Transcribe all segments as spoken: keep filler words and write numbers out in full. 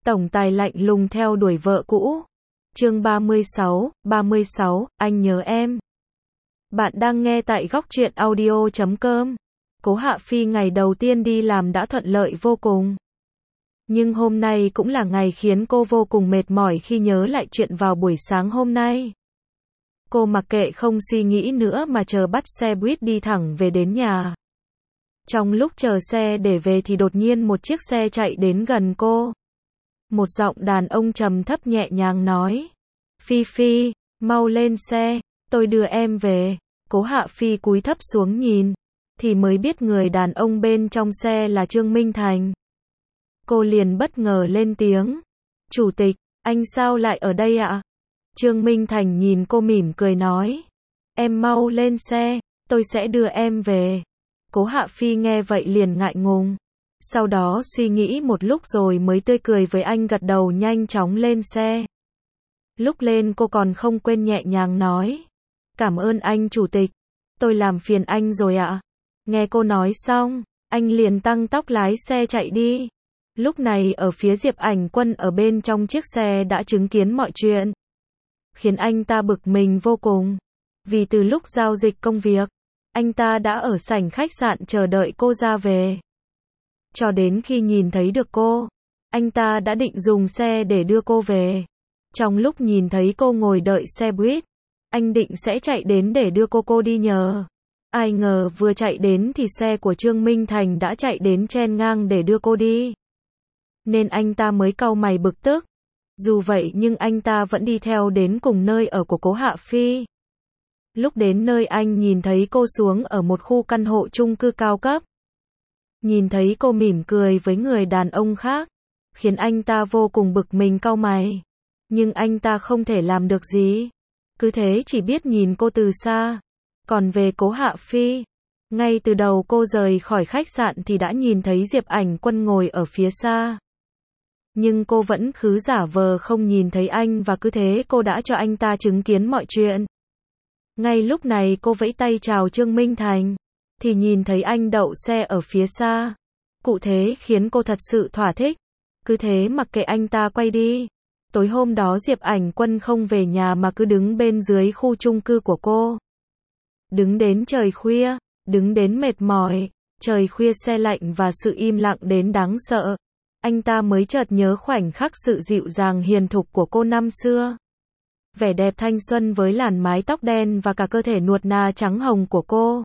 Tổng tài lạnh lùng theo đuổi vợ cũ. Chương ba mươi sáu, ba mươi sáu, anh nhớ em. Bạn đang nghe tại góc truyện audio chấm com. Cố Hạ Phi ngày đầu tiên đi làm đã thuận lợi vô cùng. Nhưng hôm nay cũng là ngày khiến cô vô cùng mệt mỏi khi nhớ lại chuyện vào buổi sáng hôm nay. Cô mặc kệ không suy nghĩ nữa mà chờ bắt xe buýt đi thẳng về đến nhà. Trong lúc chờ xe để về thì đột nhiên một chiếc xe chạy đến gần cô. Một giọng đàn ông trầm thấp nhẹ nhàng nói: Phi Phi, mau lên xe, tôi đưa em về. Cố Hạ Phi cúi thấp xuống nhìn, thì mới biết người đàn ông bên trong xe là Trương Minh Thành. Cô liền bất ngờ lên tiếng: Chủ tịch, anh sao lại ở đây ạ? Trương Minh Thành nhìn cô mỉm cười nói: Em mau lên xe, tôi sẽ đưa em về. Cố Hạ Phi nghe vậy liền ngại ngùng. Sau đó suy nghĩ một lúc rồi mới tươi cười với anh, gật đầu nhanh chóng lên xe. Lúc lên cô còn không quên nhẹ nhàng nói: Cảm ơn anh chủ tịch, tôi làm phiền anh rồi ạ. Nghe cô nói xong, anh liền tăng tốc lái xe chạy đi. Lúc này ở phía Diệp Ảnh Quân ở bên trong chiếc xe đã chứng kiến mọi chuyện, khiến anh ta bực mình vô cùng. Vì từ lúc giao dịch công việc, anh ta đã ở sảnh khách sạn chờ đợi cô ra về. Cho đến khi nhìn thấy được cô, anh ta đã định dùng xe để đưa cô về. Trong lúc nhìn thấy cô ngồi đợi xe buýt, anh định sẽ chạy đến để đưa cô cô đi nhờ. Ai ngờ vừa chạy đến thì xe của Trương Minh Thành đã chạy đến chen ngang để đưa cô đi. Nên anh ta mới cau mày bực tức. Dù vậy nhưng anh ta vẫn đi theo đến cùng nơi ở của Cố Hạ Phi. Lúc đến nơi anh nhìn thấy cô xuống ở một khu căn hộ chung cư cao cấp. Nhìn thấy cô mỉm cười với người đàn ông khác, khiến anh ta vô cùng bực mình cau mày. Nhưng anh ta không thể làm được gì. Cứ thế chỉ biết nhìn cô từ xa. Còn về Cố Hạ Phi, ngay từ đầu cô rời khỏi khách sạn thì đã nhìn thấy Diệp Ảnh Quân ngồi ở phía xa. Nhưng cô vẫn cứ giả vờ không nhìn thấy anh và cứ thế cô đã cho anh ta chứng kiến mọi chuyện. Ngay lúc này cô vẫy tay chào Trương Minh Thành, thì nhìn thấy anh đậu xe ở phía xa. Cụ thế khiến cô thật sự thỏa thích. Cứ thế mặc kệ anh ta quay đi. Tối hôm đó Diệp Ảnh Quân không về nhà mà cứ đứng bên dưới khu chung cư của cô. Đứng đến trời khuya, đứng đến mệt mỏi, trời khuya se lạnh và sự im lặng đến đáng sợ. Anh ta mới chợt nhớ khoảnh khắc sự dịu dàng hiền thục của cô năm xưa. Vẻ đẹp thanh xuân với làn mái tóc đen và cả cơ thể nuột nà trắng hồng của cô.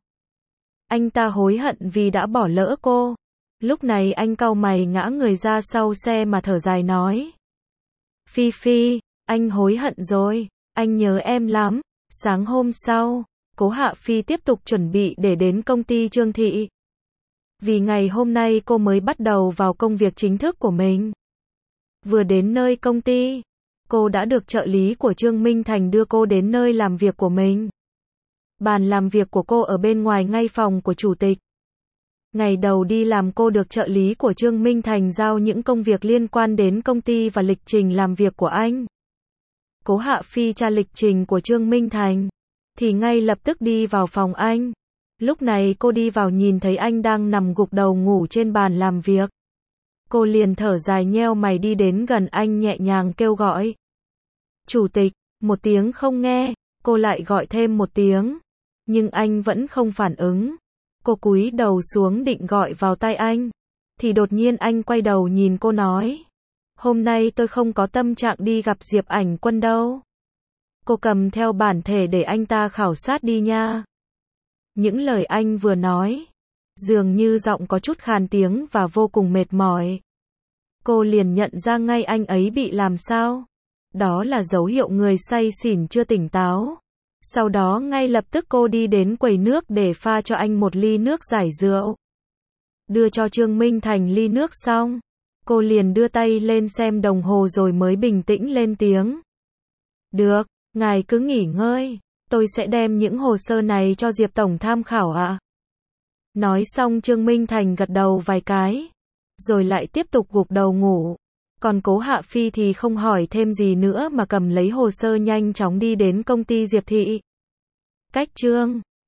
Anh ta hối hận vì đã bỏ lỡ cô. Lúc này anh cau mày ngã người ra sau xe mà thở dài nói: Phi Phi, anh hối hận rồi, anh nhớ em lắm. Sáng hôm sau, Cố Hạ Phi tiếp tục chuẩn bị để đến công ty Trương Thị. Vì ngày hôm nay cô mới bắt đầu vào công việc chính thức của mình. Vừa đến nơi công ty, cô đã được trợ lý của Trương Minh Thành đưa cô đến nơi làm việc của mình. Bàn làm việc của cô ở bên ngoài ngay phòng của chủ tịch. Ngày đầu đi làm cô được trợ lý của Trương Minh Thành giao những công việc liên quan đến công ty và lịch trình làm việc của anh. Cố Hạ Phi tra lịch trình của Trương Minh Thành, thì ngay lập tức đi vào phòng anh. Lúc này cô đi vào nhìn thấy anh đang nằm gục đầu ngủ trên bàn làm việc. Cô liền thở dài nheo mày đi đến gần anh nhẹ nhàng kêu gọi: Chủ tịch. Một tiếng không nghe, cô lại gọi thêm một tiếng. Nhưng anh vẫn không phản ứng. Cô cúi đầu xuống định gọi vào tai anh. Thì đột nhiên anh quay đầu nhìn cô nói: Hôm nay tôi không có tâm trạng đi gặp Diệp Ảnh Quân đâu. Cô cầm theo bản thể để anh ta khảo sát đi nha. Những lời anh vừa nói, dường như giọng có chút khàn tiếng và vô cùng mệt mỏi. Cô liền nhận ra ngay anh ấy bị làm sao. Đó là dấu hiệu người say xỉn chưa tỉnh táo. Sau đó ngay lập tức cô đi đến quầy nước để pha cho anh một ly nước giải rượu. Đưa cho Trương Minh Thành ly nước xong, cô liền đưa tay lên xem đồng hồ rồi mới bình tĩnh lên tiếng: Được, ngài cứ nghỉ ngơi, tôi sẽ đem những hồ sơ này cho Diệp Tổng tham khảo ạ. Nói xong Trương Minh Thành gật đầu vài cái, rồi lại tiếp tục gục đầu ngủ. Còn Cố Hạ Phi thì không hỏi thêm gì nữa mà cầm lấy hồ sơ nhanh chóng đi đến công ty Diệp Thị. Cách Trương